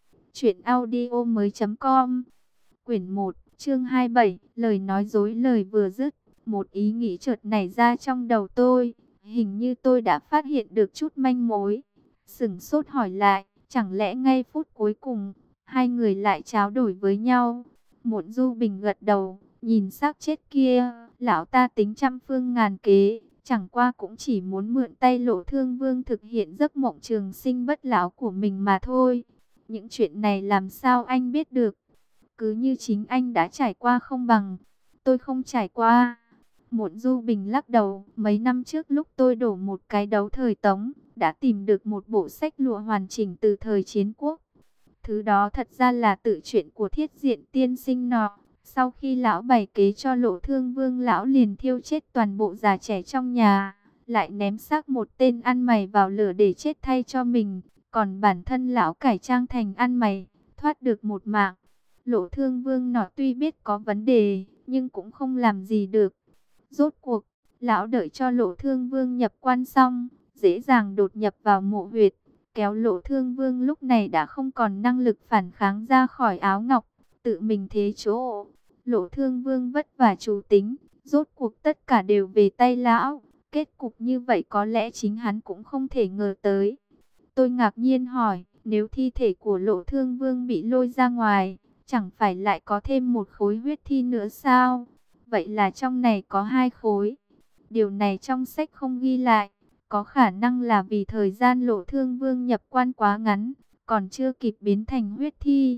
truyệnaudiomoi.com. Quyển 1, chương 27, lời nói dối. Lời vừa dứt, một ý nghĩ chợt nảy ra trong đầu tôi, hình như tôi đã phát hiện được chút manh mối. Sửng sốt hỏi lại, chẳng lẽ ngay phút cuối cùng, hai người lại tráo đổi với nhau? Mộn Du Bình gật đầu, nhìn xác chết kia, lão ta tính trăm phương ngàn kế, chẳng qua cũng chỉ muốn mượn tay Lộ Thương Vương thực hiện giấc mộng trường sinh bất lão của mình mà thôi. Những chuyện này làm sao anh biết được? Cứ như chính anh đã trải qua không bằng. Tôi không trải qua. Mộn Du Bình lắc đầu, mấy năm trước lúc tôi đổ một cái đấu thời Tống, đã tìm được một bộ sách lụa hoàn chỉnh từ thời chiến quốc. Thứ đó thật ra là tự truyện của thiết diện tiên sinh nọ. Sau khi lão bày kế cho Lộ Thương Vương, lão liền thiêu chết toàn bộ già trẻ trong nhà, lại ném xác một tên ăn mày vào lửa để chết thay cho mình. Còn bản thân lão cải trang thành ăn mày, thoát được một mạng. Lộ Thương Vương nọ tuy biết có vấn đề, nhưng cũng không làm gì được. Rốt cuộc, lão đợi cho Lộ Thương Vương nhập quan xong, dễ dàng đột nhập vào mộ huyệt, kéo Lộ Thương Vương lúc này đã không còn năng lực phản kháng ra khỏi áo ngọc, tự mình thế chỗ. Lộ Thương Vương vất vả chủ tính, rốt cuộc tất cả đều về tay lão. Kết cục như vậy có lẽ chính hắn cũng không thể ngờ tới. Tôi ngạc nhiên hỏi, nếu thi thể của Lộ Thương Vương bị lôi ra ngoài, chẳng phải lại có thêm một khối huyết thi nữa sao? Vậy là trong này có hai khối. Điều này trong sách không ghi lại. Có khả năng là vì thời gian Lộ Thương Vương nhập quan quá ngắn, còn chưa kịp biến thành huyết thi.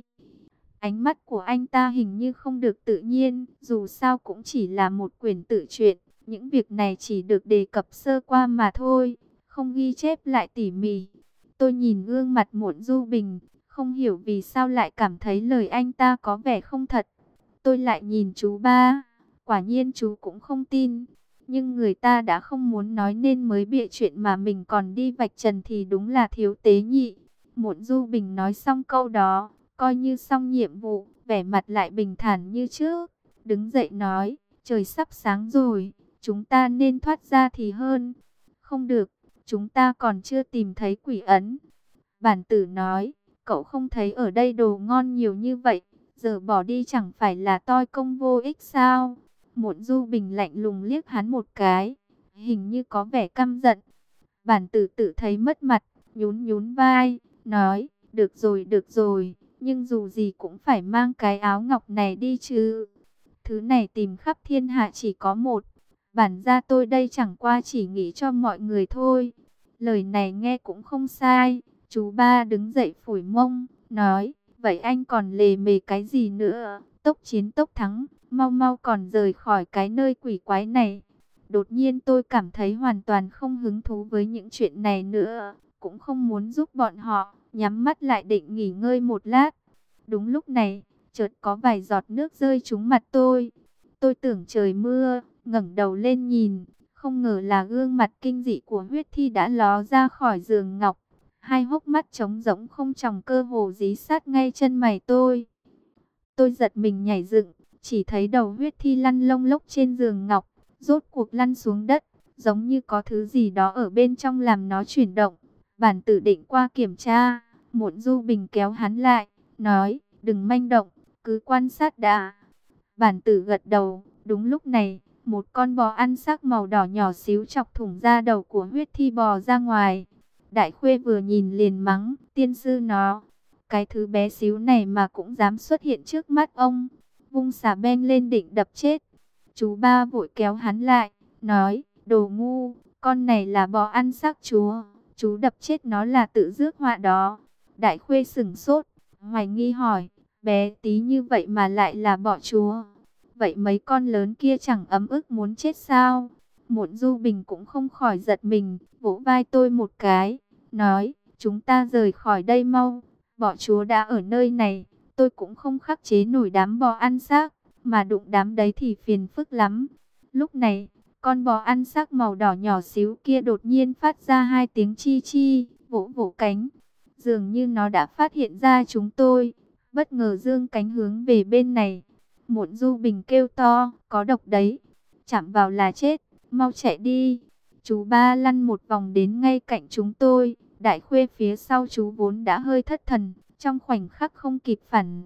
Ánh mắt của anh ta hình như không được tự nhiên, dù sao cũng chỉ là một quyển tự truyện. Những việc này chỉ được đề cập sơ qua mà thôi, không ghi chép lại tỉ mỉ. Tôi nhìn gương mặt Muộn Du Bình, không hiểu vì sao lại cảm thấy lời anh ta có vẻ không thật. Tôi lại nhìn chú ba, quả nhiên chú cũng không tin. Nhưng người ta đã không muốn nói nên mới bịa chuyện mà mình còn đi vạch trần thì đúng là thiếu tế nhị. Muộn Du Bình nói xong câu đó, coi như xong nhiệm vụ, vẻ mặt lại bình thản như trước. Đứng dậy nói, trời sắp sáng rồi, chúng ta nên thoát ra thì hơn. Không được, chúng ta còn chưa tìm thấy quỷ ấn. Bản tử nói, cậu không thấy ở đây đồ ngon nhiều như vậy, giờ bỏ đi chẳng phải là toi công vô ích sao? Muộn Du Bình lạnh lùng liếc hắn một cái, hình như có vẻ căm giận. Bản tử tự thấy mất mặt, nhún nhún vai, nói, được rồi, nhưng dù gì cũng phải mang cái áo ngọc này đi chứ. Thứ này tìm khắp thiên hạ chỉ có một. Bản ra tôi đây chẳng qua chỉ nghĩ cho mọi người thôi. Lời này nghe cũng không sai. Chú ba đứng dậy phủi mông, nói, vậy anh còn lề mề cái gì nữa? Tốc chiến tốc thắng, mau mau còn rời khỏi cái nơi quỷ quái này. Đột nhiên tôi cảm thấy hoàn toàn không hứng thú với những chuyện này nữa, cũng không muốn giúp bọn họ, nhắm mắt lại định nghỉ ngơi một lát. Đúng lúc này, chợt có vài giọt nước rơi trúng mặt tôi. Tôi tưởng trời mưa, ngẩng đầu lên nhìn, không ngờ là gương mặt kinh dị của huyết thi đã ló ra khỏi giường ngọc. Hai hốc mắt trống rỗng không tròng cơ hồ dí sát ngay chân mày tôi. Tôi giật mình nhảy dựng, chỉ thấy đầu huyết thi lăn lông lốc trên giường ngọc, rốt cuộc lăn xuống đất, giống như có thứ gì đó ở bên trong làm nó chuyển động. Bản tử định qua kiểm tra, Muộn Du Bình kéo hắn lại, nói, đừng manh động, cứ quan sát đã. Bản tử gật đầu, đúng lúc này, một con bò ăn xác màu đỏ nhỏ xíu chọc thủng da đầu của huyết thi bò ra ngoài. Đại Khuê vừa nhìn liền mắng, tiên sư nó, cái thứ bé xíu này mà cũng dám xuất hiện trước mắt ông. Vung xà beng lên định đập chết. Chú ba vội kéo hắn lại, nói, đồ ngu, con này là bò ăn xác chúa, chú đập chết nó là tự rước họa đó. Đại Khuê sửng sốt, hoài nghi hỏi, bé tí như vậy mà lại là bọ chúa. Vậy mấy con lớn kia chẳng ấm ức muốn chết sao? Muộn Du Bình cũng không khỏi giật mình, vỗ vai tôi một cái, nói, chúng ta rời khỏi đây mau. Bọ chúa đã ở nơi này, tôi cũng không khắc chế nổi đám bò ăn xác, mà đụng đám đấy thì phiền phức lắm. Lúc này, con bò ăn xác màu đỏ nhỏ xíu kia đột nhiên phát ra hai tiếng chi chi, vỗ vỗ cánh. Dường như nó đã phát hiện ra chúng tôi, bất ngờ giương cánh hướng về bên này. Muộn Du Bình kêu to, có độc đấy, chạm vào là chết, mau chạy đi. Chú ba lăn một vòng đến ngay cạnh chúng tôi. Đại Khuê phía sau chú vốn đã hơi thất thần, trong khoảnh khắc không kịp phản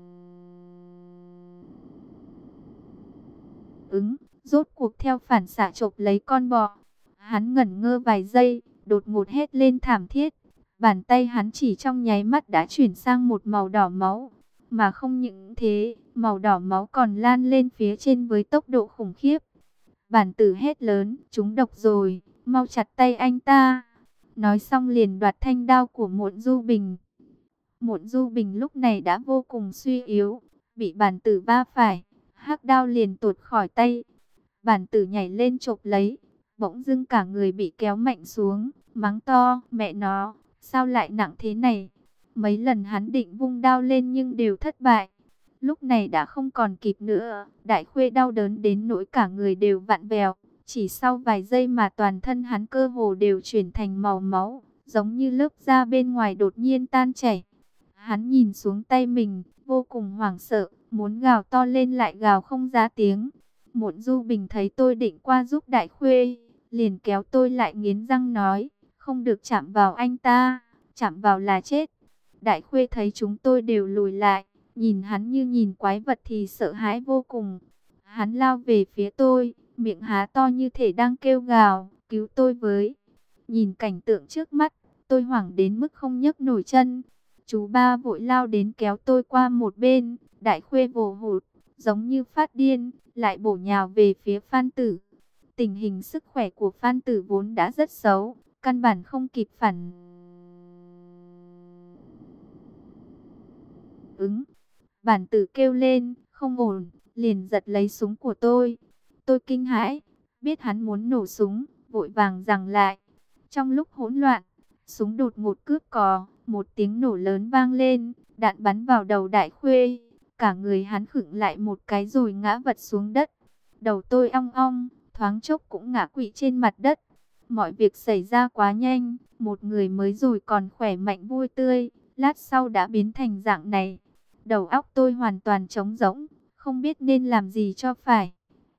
ứng, rốt cuộc theo phản xạ chộp lấy con bò. Hắn ngẩn ngơ vài giây, đột ngột hét lên thảm thiết. Bàn tay hắn chỉ trong nháy mắt đã chuyển sang một màu đỏ máu. Mà không những thế, màu đỏ máu còn lan lên phía trên với tốc độ khủng khiếp. Bản tử hét lớn, chúng độc rồi, mau chặt tay anh ta. Nói xong liền đoạt thanh đao của Muộn Du Bình. Muộn Du Bình lúc này đã vô cùng suy yếu, bị bản tử va phải, hắc đao liền tuột khỏi tay. Bản tử nhảy lên chộp lấy, bỗng dưng cả người bị kéo mạnh xuống, mắng to, mẹ nó, sao lại nặng thế này? Mấy lần hắn định vung đao lên nhưng đều thất bại. Lúc này đã không còn kịp nữa, Đại Khuê đau đớn đến nỗi cả người đều vặn vẹo. Chỉ sau vài giây mà toàn thân hắn cơ hồ đều chuyển thành màu máu, giống như lớp da bên ngoài đột nhiên tan chảy. Hắn nhìn xuống tay mình, vô cùng hoảng sợ, muốn gào to lên lại gào không ra tiếng. Muộn Du Bình thấy tôi định qua giúp Đại Khuê, liền kéo tôi lại nghiến răng nói, không được chạm vào anh ta, chạm vào là chết. Đại Khuê thấy chúng tôi đều lùi lại, nhìn hắn như nhìn quái vật thì sợ hãi vô cùng. Hắn lao về phía tôi, miệng há to như thể đang kêu gào, cứu tôi với. Nhìn cảnh tượng trước mắt, tôi hoảng đến mức không nhấc nổi chân. Chú ba vội lao đến kéo tôi qua một bên, Đại Khuê vồ hụt, giống như phát điên, lại bổ nhào về phía Phan Tử. Tình hình sức khỏe của Phan Tử vốn đã rất xấu, căn bản không kịp phản ứng. Bản Tử kêu lên, không ổn, liền giật lấy súng của tôi. Tôi kinh hãi, biết hắn muốn nổ súng, vội vàng giằng lại. Trong lúc hỗn loạn, súng đột ngột cướp cò, một tiếng nổ lớn vang lên, đạn bắn vào đầu Đại Khuê. Cả người hắn khựng lại một cái rồi ngã vật xuống đất. Đầu tôi ong ong, thoáng chốc cũng ngã quỵ trên mặt đất. Mọi việc xảy ra quá nhanh, một người mới rồi còn khỏe mạnh vui tươi, lát sau đã biến thành dạng này. Đầu óc tôi hoàn toàn trống rỗng, không biết nên làm gì cho phải.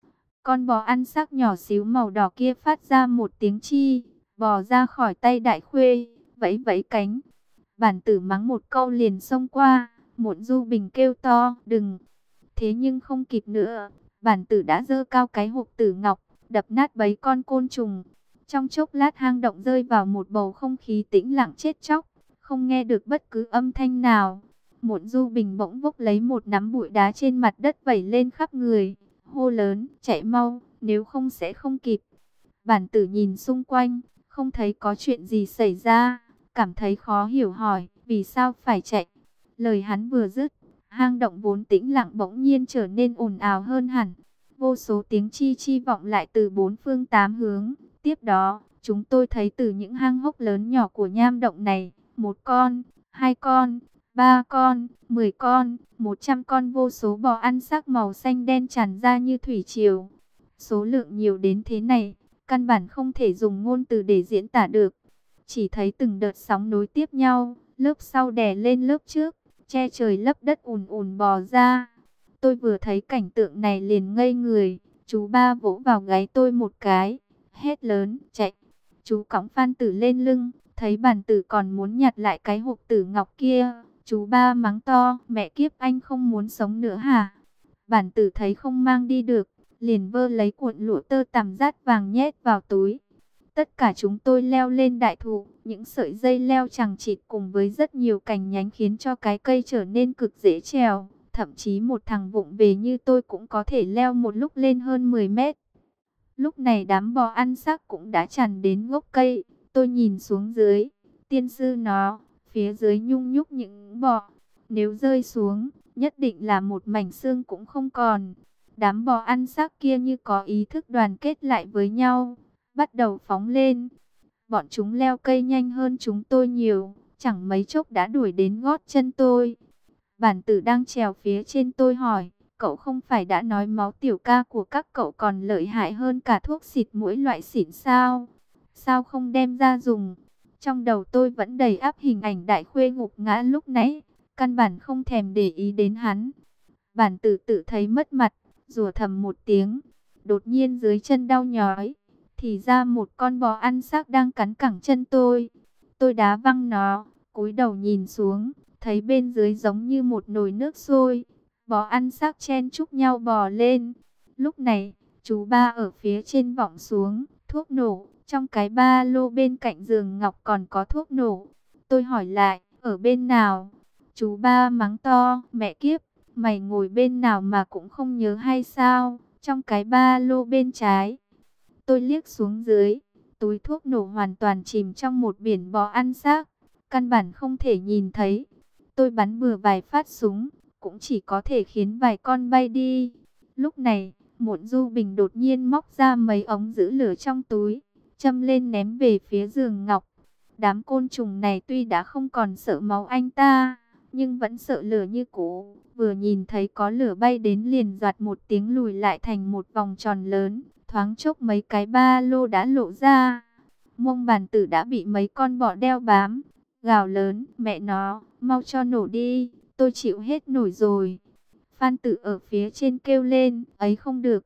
Con bò ăn xác nhỏ xíu màu đỏ kia phát ra một tiếng chi, bò ra khỏi tay Đại Khuê, vẫy vẫy cánh. Bản Tử mắng một câu liền xông qua, Muộn Du Bình kêu to, đừng. Thế nhưng không kịp nữa, Bản Tử đã giơ cao cái hộp tử ngọc, đập nát bấy con côn trùng. Trong chốc lát hang động rơi vào một bầu không khí tĩnh lặng chết chóc, không nghe được bất cứ âm thanh nào. Muộn Du Bình bỗng vốc lấy một nắm bụi đá trên mặt đất vẩy lên khắp người, hô lớn, chạy mau, nếu không sẽ không kịp. Bản Tử nhìn xung quanh, không thấy có chuyện gì xảy ra, cảm thấy khó hiểu hỏi, vì sao phải chạy. Lời hắn vừa dứt, hang động vốn tĩnh lặng bỗng nhiên trở nên ồn ào hơn hẳn. Vô số tiếng chi chi vọng lại từ bốn phương tám hướng. Tiếp đó, chúng tôi thấy từ những hang hốc lớn nhỏ của nham động này, một con, hai con, 3 con, 10 con, 100 con vô số bò ăn xác màu xanh đen tràn ra như thủy triều. Số lượng nhiều đến thế này, căn bản không thể dùng ngôn từ để diễn tả được. Chỉ thấy từng đợt sóng nối tiếp nhau, lớp sau đè lên lớp trước, che trời lấp đất ùn ùn bò ra. Tôi vừa thấy cảnh tượng này liền ngây người, chú ba vỗ vào gáy tôi một cái, hét lớn, chạy. Chú cõng Phan Tử lên lưng, thấy Bản Tử còn muốn nhặt lại cái hộp tử ngọc kia. Chú ba mắng to, mẹ kiếp anh không muốn sống nữa hả? Bản Tử thấy không mang đi được, liền vơ lấy cuộn lụa tơ tằm rát vàng nhét vào túi. Tất cả chúng tôi leo lên đại thụ, những sợi dây leo chằng chịt cùng với rất nhiều cành nhánh khiến cho cái cây trở nên cực dễ trèo. Thậm chí một thằng vụng về như tôi cũng có thể leo một lúc lên hơn 10 mét. Lúc này đám bò ăn xác cũng đã tràn đến gốc cây, tôi nhìn xuống dưới, tiên sư nó, phía dưới nhung nhúc những bò, nếu rơi xuống, nhất định là một mảnh xương cũng không còn. Đám bò ăn xác kia như có ý thức đoàn kết lại với nhau, bắt đầu phóng lên. Bọn chúng leo cây nhanh hơn chúng tôi nhiều, chẳng mấy chốc đã đuổi đến gót chân tôi. Bản Tử đang trèo phía trên tôi hỏi, cậu không phải đã nói máu tiểu ca của các cậu còn lợi hại hơn cả thuốc xịt mũi loại xịn sao? Sao không đem ra dùng? Trong đầu tôi vẫn đầy ắp hình ảnh Đại Khuê ngục ngã lúc nãy, căn bản không thèm để ý đến hắn. Bản Tử tự thấy mất mặt, rủa thầm một tiếng, đột nhiên dưới chân đau nhói, thì ra một con bò ăn xác đang cắn cẳng chân tôi. Tôi đá văng nó, cúi đầu nhìn xuống, thấy bên dưới giống như một nồi nước sôi, bò ăn xác chen chúc nhau bò lên. Lúc này, chú ba ở phía trên vọng xuống, thuốc nổ, trong cái ba lô bên cạnh giường ngọc còn có thuốc nổ. Tôi hỏi lại, ở bên nào? Chú ba mắng to, mẹ kiếp, mày ngồi bên nào mà cũng không nhớ hay sao? Trong cái ba lô bên trái. Tôi liếc xuống dưới, túi thuốc nổ hoàn toàn chìm trong một biển bò ăn xác, căn bản không thể nhìn thấy. Tôi bắn bừa vài phát súng, cũng chỉ có thể khiến vài con bay đi. Lúc này, Muộn Du Bình đột nhiên móc ra mấy ống giữ lửa trong túi, châm lên ném về phía giường ngọc. Đám côn trùng này tuy đã không còn sợ máu anh ta, nhưng vẫn sợ lửa như cũ. Vừa nhìn thấy có lửa bay đến liền doạt một tiếng lùi lại thành một vòng tròn lớn. Thoáng chốc mấy cái ba lô đã lộ ra. Mông Bản Tử đã bị mấy con bọ đeo bám. Gào lớn, mẹ nó, mau cho nổ đi, tôi chịu hết nổi rồi. Phan Tử ở phía trên kêu lên, ấy không được,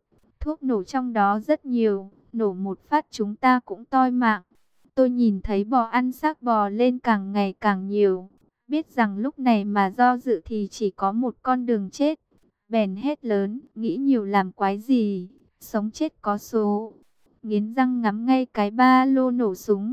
thuốc nổ trong đó rất nhiều, nổ một phát chúng ta cũng toi mạng. Tôi nhìn thấy bò ăn xác bò lên càng ngày càng nhiều, biết rằng lúc này mà do dự thì chỉ có một con đường chết. Bèn hét lớn, nghĩ nhiều làm quái gì, sống chết có số. Nghiến răng ngắm ngay cái ba lô nổ súng.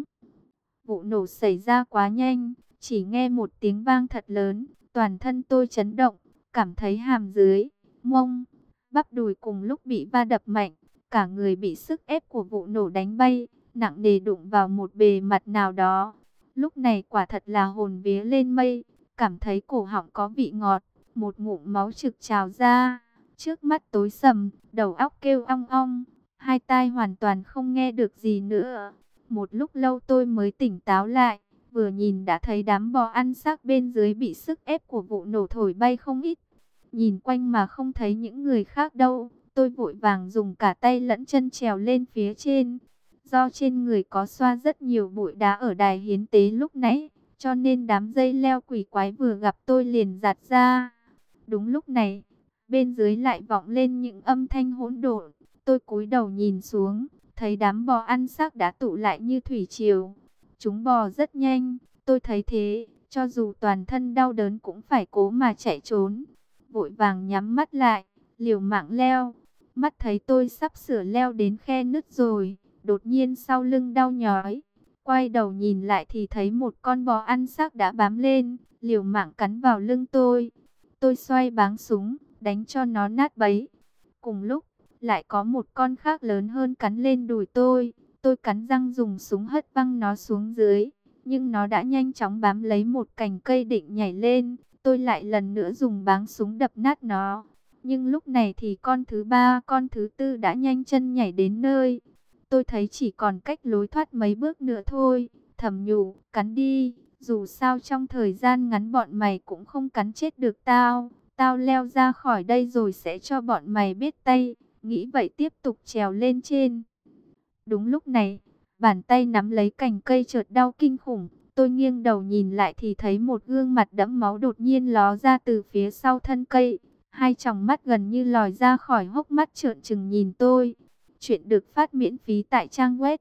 Vụ nổ xảy ra quá nhanh, chỉ nghe một tiếng vang thật lớn, toàn thân tôi chấn động, cảm thấy hàm dưới, mông, bắp đùi cùng lúc bị va đập mạnh, cả người bị sức ép của vụ nổ đánh bay, nặng nề đụng vào một bề mặt nào đó. Lúc này quả thật là hồn vía lên mây, cảm thấy cổ họng có vị ngọt, một ngụm máu trực trào ra, trước mắt tối sầm, đầu óc kêu ong ong, hai tai hoàn toàn không nghe được gì nữa. Một lúc lâu tôi mới tỉnh táo lại, vừa nhìn đã thấy đám bò ăn xác bên dưới bị sức ép của vụ nổ thổi bay không ít. Nhìn quanh mà không thấy những người khác đâu, tôi vội vàng dùng cả tay lẫn chân trèo lên phía trên. Do trên người có xoa rất nhiều bụi đá ở đài hiến tế lúc nãy, cho nên đám dây leo quỷ quái vừa gặp tôi liền giạt ra. Đúng lúc này, bên dưới lại vọng lên những âm thanh hỗn độn. Tôi cúi đầu nhìn xuống, thấy đám bò ăn xác đã tụ lại như thủy triều. Chúng bò rất nhanh, tôi thấy thế, cho dù toàn thân đau đớn cũng phải cố mà chạy trốn. Vội vàng nhắm mắt lại, liều mạng leo. Mắt thấy tôi sắp sửa leo đến khe nứt rồi, đột nhiên sau lưng đau nhói. Quay đầu nhìn lại thì thấy một con bò ăn xác đã bám lên, liều mạng cắn vào lưng tôi. Tôi xoay báng súng, đánh cho nó nát bấy. Cùng lúc, lại có một con khác lớn hơn cắn lên đùi tôi. Tôi cắn răng dùng súng hất văng nó xuống dưới, nhưng nó đã nhanh chóng bám lấy một cành cây định nhảy lên. Tôi lại lần nữa dùng báng súng đập nát nó. Nhưng lúc này thì con thứ ba, con thứ tư đã nhanh chân nhảy đến nơi. Tôi thấy chỉ còn cách lối thoát mấy bước nữa thôi. Thầm nhủ, cắn đi, dù sao trong thời gian ngắn bọn mày cũng không cắn chết được tao. Tao leo ra khỏi đây rồi sẽ cho bọn mày biết tay. Nghĩ vậy tiếp tục trèo lên trên. Đúng lúc này, bàn tay nắm lấy cành cây chợt đau kinh khủng. Tôi nghiêng đầu nhìn lại thì thấy một gương mặt đẫm máu đột nhiên ló ra từ phía sau thân cây. Hai tròng mắt gần như lòi ra khỏi hốc mắt trợn trừng nhìn tôi. Chuyện được phát miễn phí tại trang web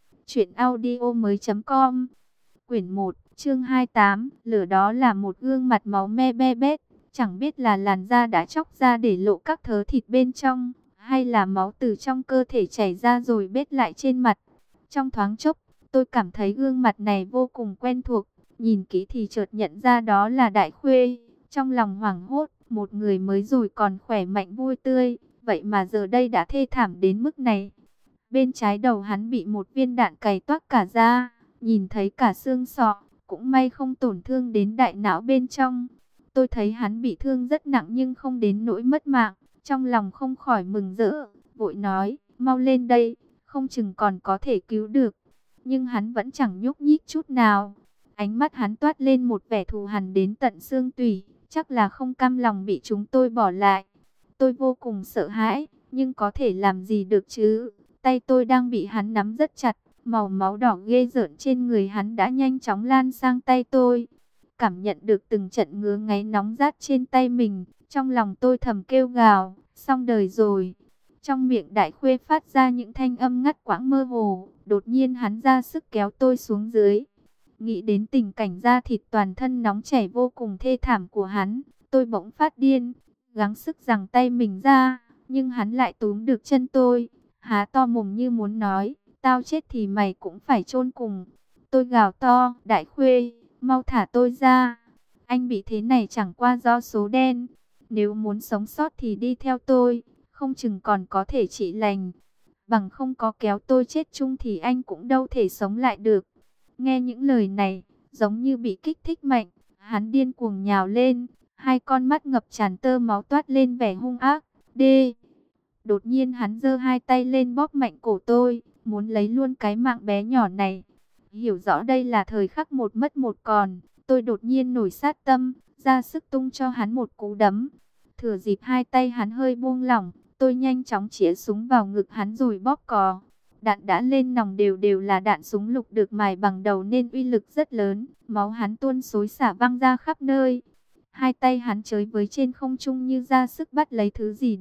truyệnaudiomoi.com. Quyển 1, chương 28, lửa đó là một gương mặt máu me be bét, chẳng biết là làn da đã chóc ra để lộ các thớ thịt bên trong, hay là máu từ trong cơ thể chảy ra rồi bết lại trên mặt. Trong thoáng chốc, tôi cảm thấy gương mặt này vô cùng quen thuộc, nhìn kỹ thì chợt nhận ra đó là Đại Khuê. Trong lòng hoảng hốt, một người mới rồi còn khỏe mạnh vui tươi, vậy mà giờ đây đã thê thảm đến mức này. Bên trái đầu hắn bị một viên đạn cày toác cả da, nhìn thấy cả xương sọ, cũng may không tổn thương đến đại não bên trong. Tôi thấy hắn bị thương rất nặng nhưng không đến nỗi mất mạng, trong lòng không khỏi mừng rỡ, vội nói, mau lên đây, không chừng còn có thể cứu được. Nhưng hắn vẫn chẳng nhúc nhích chút nào, ánh mắt hắn toát lên một vẻ thù hằn đến tận xương tủy, chắc là không cam lòng bị chúng tôi bỏ lại. Tôi vô cùng sợ hãi, nhưng có thể làm gì được chứ? Tay tôi đang bị hắn nắm rất chặt, màu máu đỏ ghê rợn trên người hắn đã nhanh chóng lan sang tay tôi. Cảm nhận được từng trận ngứa ngáy nóng rát trên tay mình, trong lòng tôi thầm kêu gào, xong đời rồi. Trong miệng Đại Khuê phát ra những thanh âm ngắt quãng mơ hồ, đột nhiên hắn ra sức kéo tôi xuống dưới. Nghĩ đến tình cảnh da thịt toàn thân nóng chảy vô cùng thê thảm của hắn, tôi bỗng phát điên, gắng sức giằng tay mình ra, nhưng hắn lại túm được chân tôi, há to mồm như muốn nói, tao chết thì mày cũng phải chôn cùng. Tôi gào to, Đại Khuê, mau thả tôi ra, anh bị thế này chẳng qua do số đen, nếu muốn sống sót thì đi theo tôi, không chừng còn có thể trị lành, bằng không có kéo tôi chết chung thì anh cũng đâu thể sống lại được. Nghe những lời này, giống như bị kích thích mạnh, hắn điên cuồng nhào lên, hai con mắt ngập tràn tơ máu toát lên vẻ hung ác. Đê! Đột nhiên hắn giơ hai tay lên bóp mạnh cổ tôi, muốn lấy luôn cái mạng bé nhỏ này. Hiểu rõ đây là thời khắc một mất một còn, tôi đột nhiên nổi sát tâm, ra sức tung cho hắn một cú đấm. Thừa dịp hai tay hắn hơi buông lỏng, tôi nhanh chóng chĩa súng vào ngực hắn rồi bóp cò. Đạn đã lên nòng đều là đạn súng lục được mài bằng đầu nên uy lực rất lớn, máu hắn tuôn xối xả văng ra khắp nơi. Hai tay hắn chới với trên không trung như ra sức bắt lấy thứ gì đó,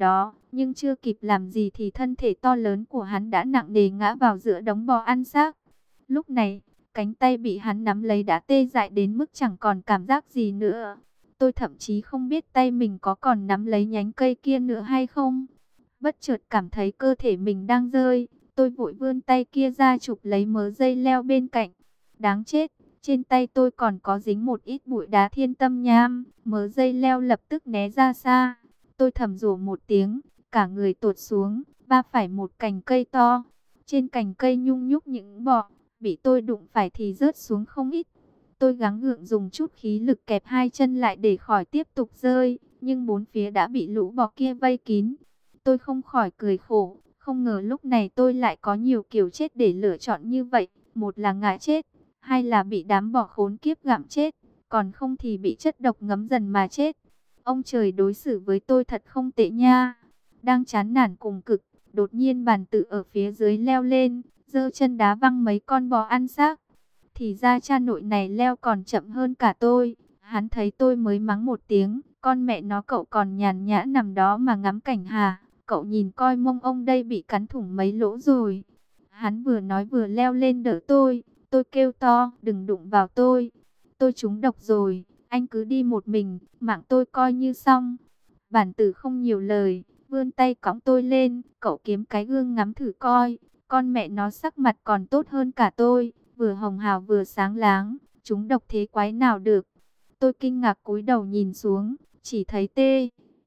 Nhưng chưa kịp làm gì thì thân thể to lớn của hắn đã nặng nề ngã vào giữa đống bò ăn xác. Lúc này, cánh tay bị hắn nắm lấy đã tê dại đến mức chẳng còn cảm giác gì nữa. Tôi thậm chí không biết tay mình có còn nắm lấy nhánh cây kia nữa hay không. Bất chợt cảm thấy cơ thể mình đang rơi. Tôi vội vươn tay kia ra chụp lấy mớ dây leo bên cạnh. Đáng chết, trên tay tôi còn có dính một ít bụi đá thiên tâm nham. Mớ dây leo lập tức né ra xa. Tôi thầm rủa một tiếng, cả người tụt xuống, va phải một cành cây to. Trên cành cây nhung nhúc những bọ, bị tôi đụng phải thì rớt xuống không ít. Tôi gắng gượng dùng chút khí lực kẹp hai chân lại để khỏi tiếp tục rơi, nhưng bốn phía đã bị lũ bọ kia vây kín. Tôi không khỏi cười khổ, không ngờ lúc này tôi lại có nhiều kiểu chết để lựa chọn như vậy. Một là ngã chết, hai là bị đám bọ khốn kiếp gặm chết, còn không thì bị chất độc ngấm dần mà chết. Ông trời đối xử với tôi thật không tệ nha. Đang chán nản cùng cực, đột nhiên bàn tự ở phía dưới leo lên, giơ chân đá văng mấy con bò ăn xác. Thì ra cha nội này leo còn chậm hơn cả tôi. Hắn thấy tôi mới mắng một tiếng, con mẹ nó cậu còn nhàn nhã nằm đó mà ngắm cảnh hà. Cậu nhìn coi mông ông đây bị cắn thủng mấy lỗ rồi. Hắn vừa nói vừa leo lên đỡ tôi kêu to, đừng đụng vào tôi trúng độc rồi, anh cứ đi một mình, mạng tôi coi như xong. Bản tử không nhiều lời, vươn tay cõng tôi lên, cậu kiếm cái gương ngắm thử coi, con mẹ nó sắc mặt còn tốt hơn cả tôi, vừa hồng hào vừa sáng láng, trúng độc thế quái nào được. Tôi kinh ngạc cúi đầu nhìn xuống, chỉ thấy tê